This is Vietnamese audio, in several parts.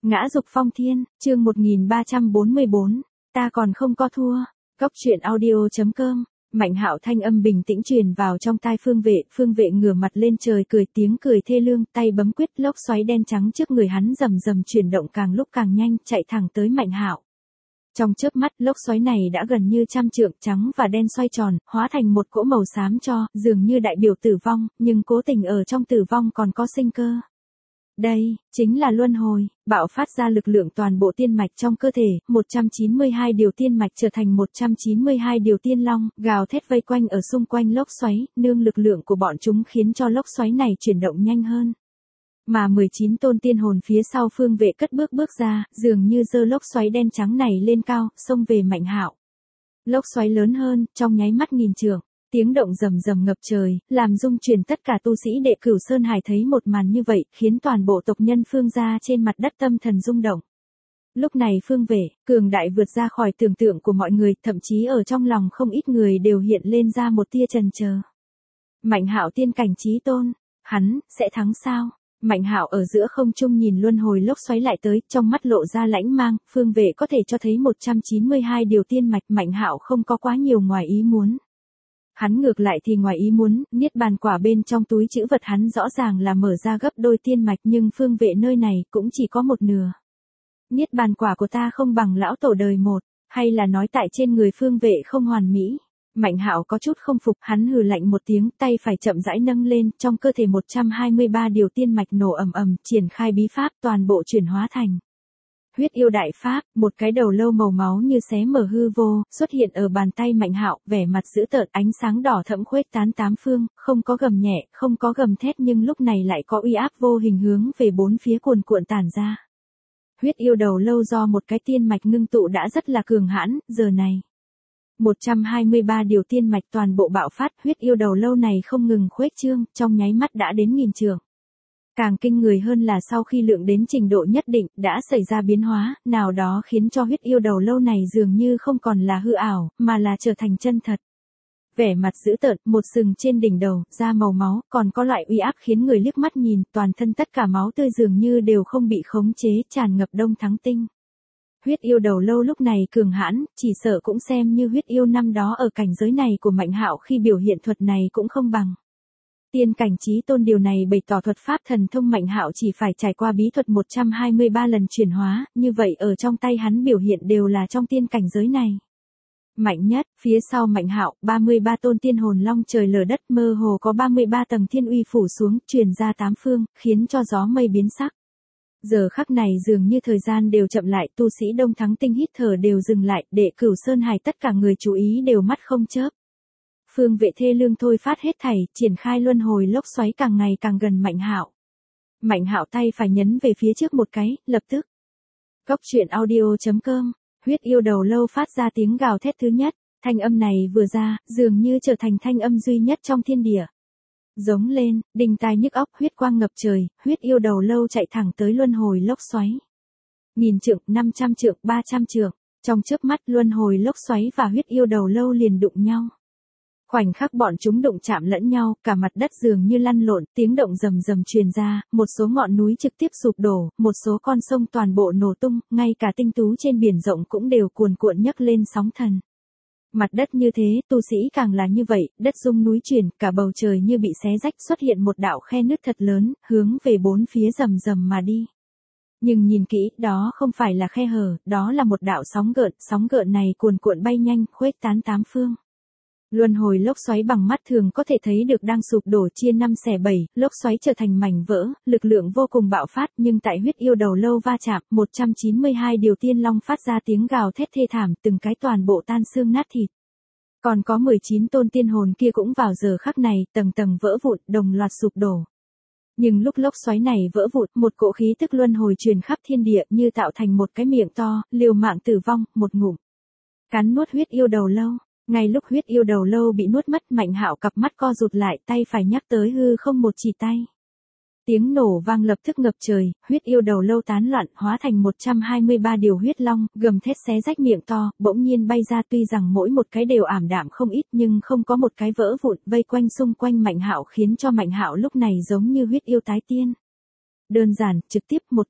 Ngã dục phong thiên, chương 1344, ta còn không có thua. Góc truyện audio.com. Mạnh Hạo thanh âm bình tĩnh truyền vào trong tai Phương Vệ ngửa mặt lên trời cười tiếng cười thê lương, tay bấm quyết, lốc xoáy đen trắng trước người hắn rầm rầm chuyển động càng lúc càng nhanh, chạy thẳng tới Mạnh Hạo. Trong chớp mắt, lốc xoáy này đã gần như trăm trượng, trắng và đen xoay tròn, hóa thành một cỗ màu xám cho, dường như đại biểu tử vong, nhưng cố tình ở trong tử vong còn có sinh cơ. Đây, chính là luân hồi, bạo phát ra lực lượng toàn bộ tiên mạch trong cơ thể, 192 điều tiên mạch trở thành 192 điều tiên long, gào thét vây quanh ở xung quanh lốc xoáy, nương lực lượng của bọn chúng khiến cho lốc xoáy này chuyển động nhanh hơn. Mà 19 tôn tiên hồn phía sau Phương Vệ cất bước ra, dường như giơ lốc xoáy đen trắng này lên cao, xông về Mạnh Hạo. Lốc xoáy lớn hơn, trong nháy mắt nghìn trượng. Tiếng động rầm rầm ngập trời, làm rung chuyển tất cả tu sĩ đệ Cửu Sơn Hải thấy một màn như vậy, khiến toàn bộ tộc nhân Phương gia trên mặt đất tâm thần rung động. Lúc này Phương Vệ, cường đại vượt ra khỏi tưởng tượng của mọi người, thậm chí ở trong lòng không ít người đều hiện lên ra một tia chần chờ. Mạnh Hạo tiên cảnh chí tôn, hắn sẽ thắng sao? Mạnh Hạo ở giữa không trung nhìn luân hồi lốc xoáy lại tới, trong mắt lộ ra lãnh mang, Phương Vệ có thể cho thấy 192 điều tiên mạch, Mạnh Hạo không có quá nhiều ngoài ý muốn. Hắn ngược lại thì ngoài ý muốn, niết bàn quả bên trong túi trữ vật hắn rõ ràng là mở ra gấp đôi tiên mạch, nhưng Phương Vệ nơi này cũng chỉ có một nửa. Niết bàn quả của ta không bằng lão tổ đời một, hay là nói tại trên người Phương Vệ không hoàn mỹ? Mạnh Hạo có chút không phục, hắn hừ lạnh một tiếng, tay phải chậm rãi nâng lên, trong cơ thể 123 điều tiên mạch nổ ầm ầm, triển khai bí pháp, toàn bộ chuyển hóa thành huyết yêu đại pháp, một cái đầu lâu màu máu như xé mở hư vô, xuất hiện ở bàn tay Mạnh Hạo, vẻ mặt dữ tợn, ánh sáng đỏ thẫm khuếch tán tám phương, không có gầm nhẹ, không có gầm thét, nhưng lúc này lại có uy áp vô hình hướng về bốn phía cuồn cuộn tản ra. Huyết yêu đầu lâu do một cái tiên mạch ngưng tụ đã rất là cường hãn, giờ này 123 điều tiên mạch toàn bộ bạo phát, huyết yêu đầu lâu này không ngừng khuếch trương, trong nháy mắt đã đến nghìn trượng. Càng kinh người hơn là sau khi lượng đến trình độ nhất định, đã xảy ra biến hóa, nào đó khiến cho huyết yêu đầu lâu này dường như không còn là hư ảo, mà là trở thành chân thật. Vẻ mặt dữ tợn, một sừng trên đỉnh đầu, da màu máu, còn có loại uy áp khiến người liếc mắt nhìn, toàn thân tất cả máu tươi dường như đều không bị khống chế, tràn ngập đông thắng tinh. Huyết yêu đầu lâu lúc này cường hãn, chỉ sợ cũng xem như huyết yêu năm đó ở cảnh giới này của Mạnh Hạo khi biểu hiện thuật này cũng không bằng. Tiên cảnh chí tôn, điều này bày tỏ thuật pháp thần thông Mạnh Hạo chỉ phải trải qua bí thuật 123 lần chuyển hóa, như vậy ở trong tay hắn biểu hiện đều là trong tiên cảnh giới này. Mạnh nhất, phía sau Mạnh Hạo, 33 tôn tiên hồn long trời lở đất, mơ hồ có 33 tầng thiên uy phủ xuống, truyền ra tám phương, khiến cho gió mây biến sắc. Giờ khắc này dường như thời gian đều chậm lại, tu sĩ Đông Thắng Tinh hít thở đều dừng lại, đệ Cửu Sơn Hải tất cả người chú ý đều mắt không chớp. Phương Vệ thê lương thôi phát hết thảy, triển khai luân hồi lốc xoáy càng ngày càng gần Mạnh Hạo. Mạnh Hạo tay phải nhấn về phía trước một cái, lập tức. Góc truyện audio.com, huyết yêu đầu lâu phát ra tiếng gào thét thứ nhất, thanh âm này vừa ra, dường như trở thành thanh âm duy nhất trong thiên địa. Giống lên, đinh tai nhức óc, huyết quang ngập trời, huyết yêu đầu lâu chạy thẳng tới luân hồi lốc xoáy. 1000 trượng, 500 trượng, 300 trượng, trong chớp mắt luân hồi lốc xoáy và huyết yêu đầu lâu liền đụng nhau. Khoảnh khắc bọn chúng đụng chạm lẫn nhau, cả mặt đất dường như lăn lộn, tiếng động rầm rầm truyền ra, một số ngọn núi trực tiếp sụp đổ, một số con sông toàn bộ nổ tung, ngay cả tinh tú trên biển rộng cũng đều cuồn cuộn nhấc lên sóng thần. Mặt đất như thế, tu sĩ càng là như vậy, đất rung núi chuyển, cả bầu trời như bị xé rách, xuất hiện một đạo khe nứt thật lớn, hướng về bốn phía rầm rầm mà đi. Nhưng nhìn kỹ, đó không phải là khe hở, đó là một đạo sóng gợn này cuồn cuộn bay nhanh, khuếch tán tám phương. Luân hồi lốc xoáy bằng mắt thường có thể thấy được đang sụp đổ chia 5 xẻ 7, lốc xoáy trở thành mảnh vỡ, lực lượng vô cùng bạo phát, nhưng tại huyết yêu đầu lâu va chạm, 192 điều tiên long phát ra tiếng gào thét thê thảm, từng cái toàn bộ tan xương nát thịt. Còn có 19 tôn tiên hồn kia cũng vào giờ khắc này, tầng tầng vỡ vụn, đồng loạt sụp đổ. Nhưng lúc lốc xoáy này vỡ vụn, một cỗ khí tức luân hồi truyền khắp thiên địa, như tạo thành một cái miệng to, liều mạng tử vong, một ngụm cắn nuốt huyết yêu đầu lâu. Ngay lúc huyết yêu đầu lâu bị nuốt mất, Mạnh Hạo cặp mắt co rụt lại, tay phải nhắc tới hư không một chỉ tay. Tiếng nổ vang lập tức ngập trời, huyết yêu đầu lâu tán loạn, hóa thành 123 điều huyết long, gầm thét xé rách miệng to, bỗng nhiên bay ra, tuy rằng mỗi một cái đều ảm đạm không ít nhưng không có một cái vỡ vụn, vây quanh xung quanh Mạnh Hạo, khiến cho Mạnh Hạo lúc này giống như huyết yêu tái tiên. Đơn giản, trực tiếp một kích.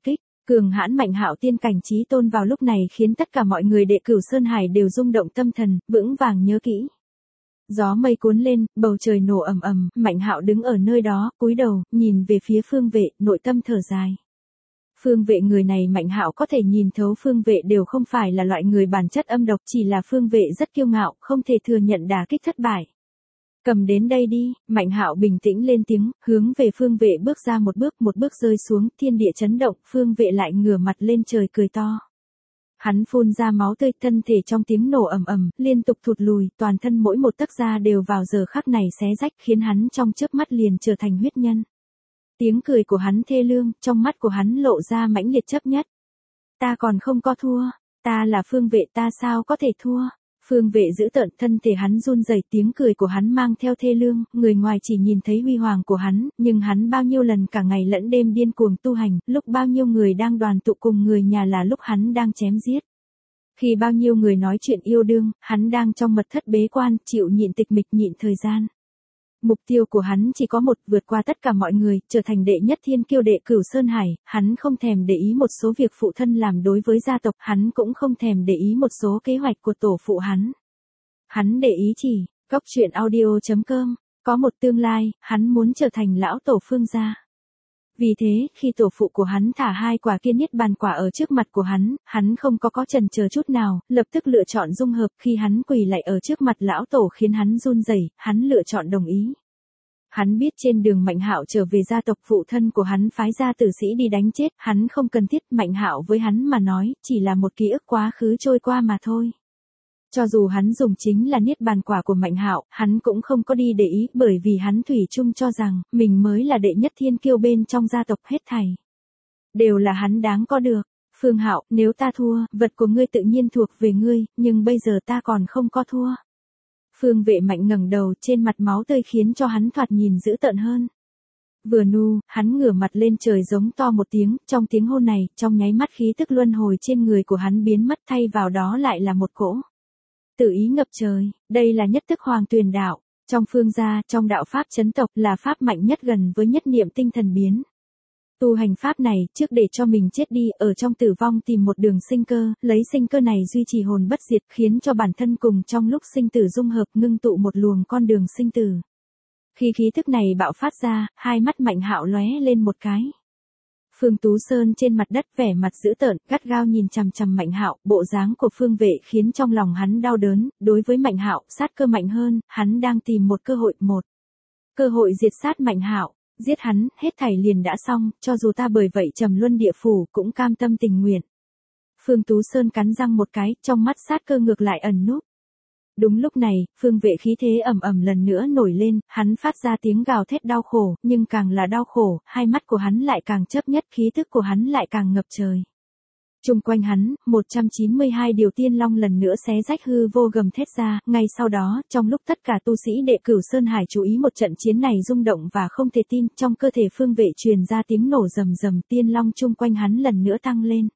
Cường hãn Mạnh Hạo tiên cảnh chí tôn vào lúc này khiến tất cả mọi người đệ Cửu Sơn Hải đều rung động tâm thần, vững vàng nhớ kỹ. Gió mây cuốn lên, bầu trời nổ ầm ầm, Mạnh Hạo đứng ở nơi đó, cúi đầu, nhìn về phía Phương Vệ, nội tâm thở dài. Phương Vệ người này Mạnh Hạo có thể nhìn thấu, Phương Vệ đều không phải là loại người bản chất âm độc, chỉ là Phương Vệ rất kiêu ngạo, không thể thừa nhận đả kích thất bại. Cầm đến đây đi, Mạnh Hạo bình tĩnh lên tiếng, hướng về Phương Vệ bước ra một bước rơi xuống, thiên địa chấn động, Phương Vệ lại ngửa mặt lên trời cười to. Hắn phun ra máu tươi, thân thể trong tiếng nổ ầm ầm, liên tục thụt lùi, toàn thân mỗi một tấc da đều vào giờ khắc này xé rách, khiến hắn trong chớp mắt liền trở thành huyết nhân. Tiếng cười của hắn thê lương, trong mắt của hắn lộ ra mãnh liệt chấp nhất. Ta còn không có thua, ta là Phương Vệ, ta sao có thể thua? Phương Vệ giữ tợn, thân thể hắn run rẩy, tiếng cười của hắn mang theo thê lương, người ngoài chỉ nhìn thấy huy hoàng của hắn, nhưng hắn bao nhiêu lần cả ngày lẫn đêm điên cuồng tu hành, lúc bao nhiêu người đang đoàn tụ cùng người nhà là lúc hắn đang chém giết. Khi bao nhiêu người nói chuyện yêu đương, hắn đang trong mật thất bế quan, chịu nhịn tịch mịch, nhịn thời gian. Mục tiêu của hắn chỉ có một, vượt qua tất cả mọi người, trở thành đệ nhất thiên kiêu đệ Cửu Sơn Hải, hắn không thèm để ý một số việc phụ thân làm đối với gia tộc, hắn cũng không thèm để ý một số kế hoạch của tổ phụ hắn. Hắn để ý chỉ, goctruyện audio.com, có một tương lai, hắn muốn trở thành lão tổ Phương gia. Vì thế, khi tổ phụ của hắn thả 2 quả Kiên Niết Bàn quả ở trước mặt của hắn không có chần chờ chút nào, lập tức lựa chọn dung hợp. Khi hắn quỳ lạy ở trước mặt lão tổ khiến hắn run rẩy, hắn lựa chọn đồng ý. Hắn biết trên đường Mạnh Hạo trở về gia tộc, phụ thân của hắn phái ra tử sĩ đi đánh chết, hắn không cần thiết, Mạnh Hạo với hắn mà nói, chỉ là một ký ức quá khứ trôi qua mà thôi. Cho dù hắn dùng chính là Niết Bàn quả của Mạnh Hạo, hắn cũng không có đi để ý, bởi vì hắn thủy chung cho rằng, mình mới là đệ nhất thiên kiêu bên trong gia tộc, hết thảy đều là hắn đáng có được. Phương Hạo, nếu ta thua, vật của ngươi tự nhiên thuộc về ngươi, nhưng bây giờ ta còn không có thua. Phương Vệ Mạnh ngẩng đầu, trên mặt máu tươi khiến cho hắn thoạt nhìn dữ tợn hơn. Vừa nu, hắn ngửa mặt lên trời giống to một tiếng, trong tiếng hô này, trong nháy mắt khí tức luân hồi trên người của hắn biến mất, thay vào đó lại là một cỗ tự ý ngập trời. Đây là nhất thức Hoàng Tuyền đạo, trong Phương gia, trong đạo pháp chấn tộc, là pháp mạnh nhất gần với nhất niệm tinh thần biến. Tu hành pháp này, trước để cho mình chết đi, ở trong tử vong tìm một đường sinh cơ, lấy sinh cơ này duy trì hồn bất diệt, khiến cho bản thân cùng trong lúc sinh tử dung hợp, ngưng tụ một luồng con đường sinh tử. Khi khí thức này bạo phát ra, hai mắt Mạnh Hạo lóe lên một cái. Phương Tú Sơn trên mặt đất vẻ mặt dữ tợn, gắt gao nhìn chằm chằm Mạnh Hạo, bộ dáng của Phương Vệ khiến trong lòng hắn đau đớn, đối với Mạnh Hạo, sát cơ mạnh hơn, hắn đang tìm một cơ hội diệt sát Mạnh Hạo, giết hắn, hết thảy liền đã xong, cho dù ta bởi vậy trầm luân địa phủ cũng cam tâm tình nguyện. Phương Tú Sơn cắn răng một cái, trong mắt sát cơ ngược lại ẩn núp. Đúng lúc này, Phương Vệ khí thế ầm ầm lần nữa nổi lên, hắn phát ra tiếng gào thét đau khổ, nhưng càng là đau khổ, hai mắt của hắn lại càng chấp nhất, khí thức của hắn lại càng ngập trời. Chung quanh hắn, 192 điều tiên long lần nữa xé rách hư vô gầm thét ra, ngay sau đó, trong lúc tất cả tu sĩ đệ Cửu Sơn Hải chú ý một trận chiến này rung động và không thể tin, trong cơ thể Phương Vệ truyền ra tiếng nổ rầm rầm, tiên long chung quanh hắn lần nữa tăng lên.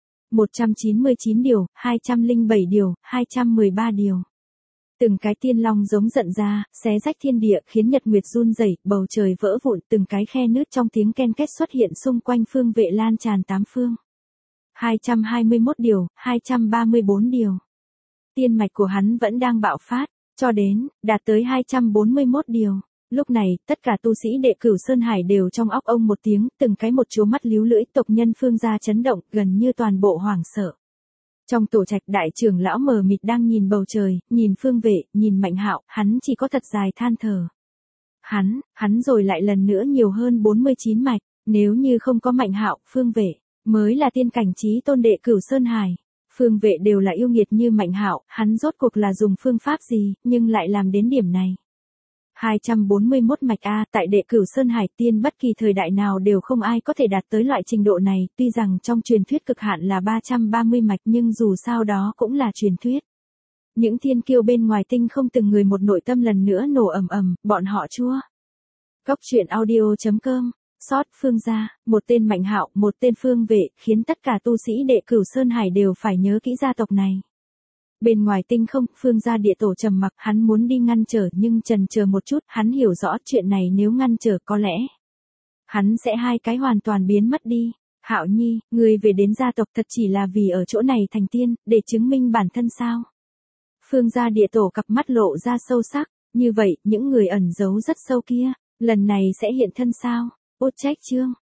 199 điều, 207 điều, 213 điều. Từng cái tiên long giống giận ra, xé rách thiên địa, khiến nhật nguyệt run rẩy, bầu trời vỡ vụn, từng cái khe nứt trong tiếng ken két xuất hiện xung quanh Phương Vệ lan tràn tám phương. 221 điều, 234 điều. Tiên mạch của hắn vẫn đang bạo phát, cho đến, đạt tới 241 điều. Lúc này, tất cả tu sĩ đệ Cửu Sơn Hải đều trong óc ông một tiếng, từng cái một chố mắt líu lưỡi, tộc nhân Phương gia chấn động, gần như toàn bộ hoảng sợ. Trong tổ trạch, đại trưởng lão mờ mịt đang nhìn bầu trời, nhìn Phương Vệ, nhìn Mạnh Hạo, hắn chỉ có thật dài than thở. Hắn rồi lại lần nữa nhiều hơn 49 mạch, nếu như không có Mạnh Hạo, Phương Vệ mới là tiên cảnh chí tôn đệ Cửu Sơn Hải. Phương Vệ đều là yêu nghiệt như Mạnh Hạo, hắn rốt cuộc là dùng phương pháp gì, nhưng lại làm đến điểm này. 241 mạch A, tại đệ Cửu Sơn Hải tiên bất kỳ thời đại nào đều không ai có thể đạt tới loại trình độ này, tuy rằng trong truyền thuyết cực hạn là 330 mạch nhưng dù sao đó cũng là truyền thuyết. Những thiên kiêu bên ngoài tinh không từng người một nội tâm lần nữa nổ ầm ầm, bọn họ chua. Goctruyện audio.com, Sót Phương gia, một tên Mạnh Hạo, một tên Phương Vệ, khiến tất cả tu sĩ đệ Cửu Sơn Hải đều phải nhớ kỹ gia tộc này. Bên ngoài tinh không, Phương gia địa tổ trầm mặc, hắn muốn đi ngăn trở nhưng chần chờ một chút, hắn hiểu rõ chuyện này nếu ngăn trở có lẽ hắn sẽ hai cái hoàn toàn biến mất đi. Hạo Nhi, người về đến gia tộc thật chỉ là vì ở chỗ này thành tiên, để chứng minh bản thân sao? Phương gia địa tổ cặp mắt lộ ra sâu sắc, như vậy, những người ẩn giấu rất sâu kia, lần này sẽ hiện thân sao? Út trách Trương,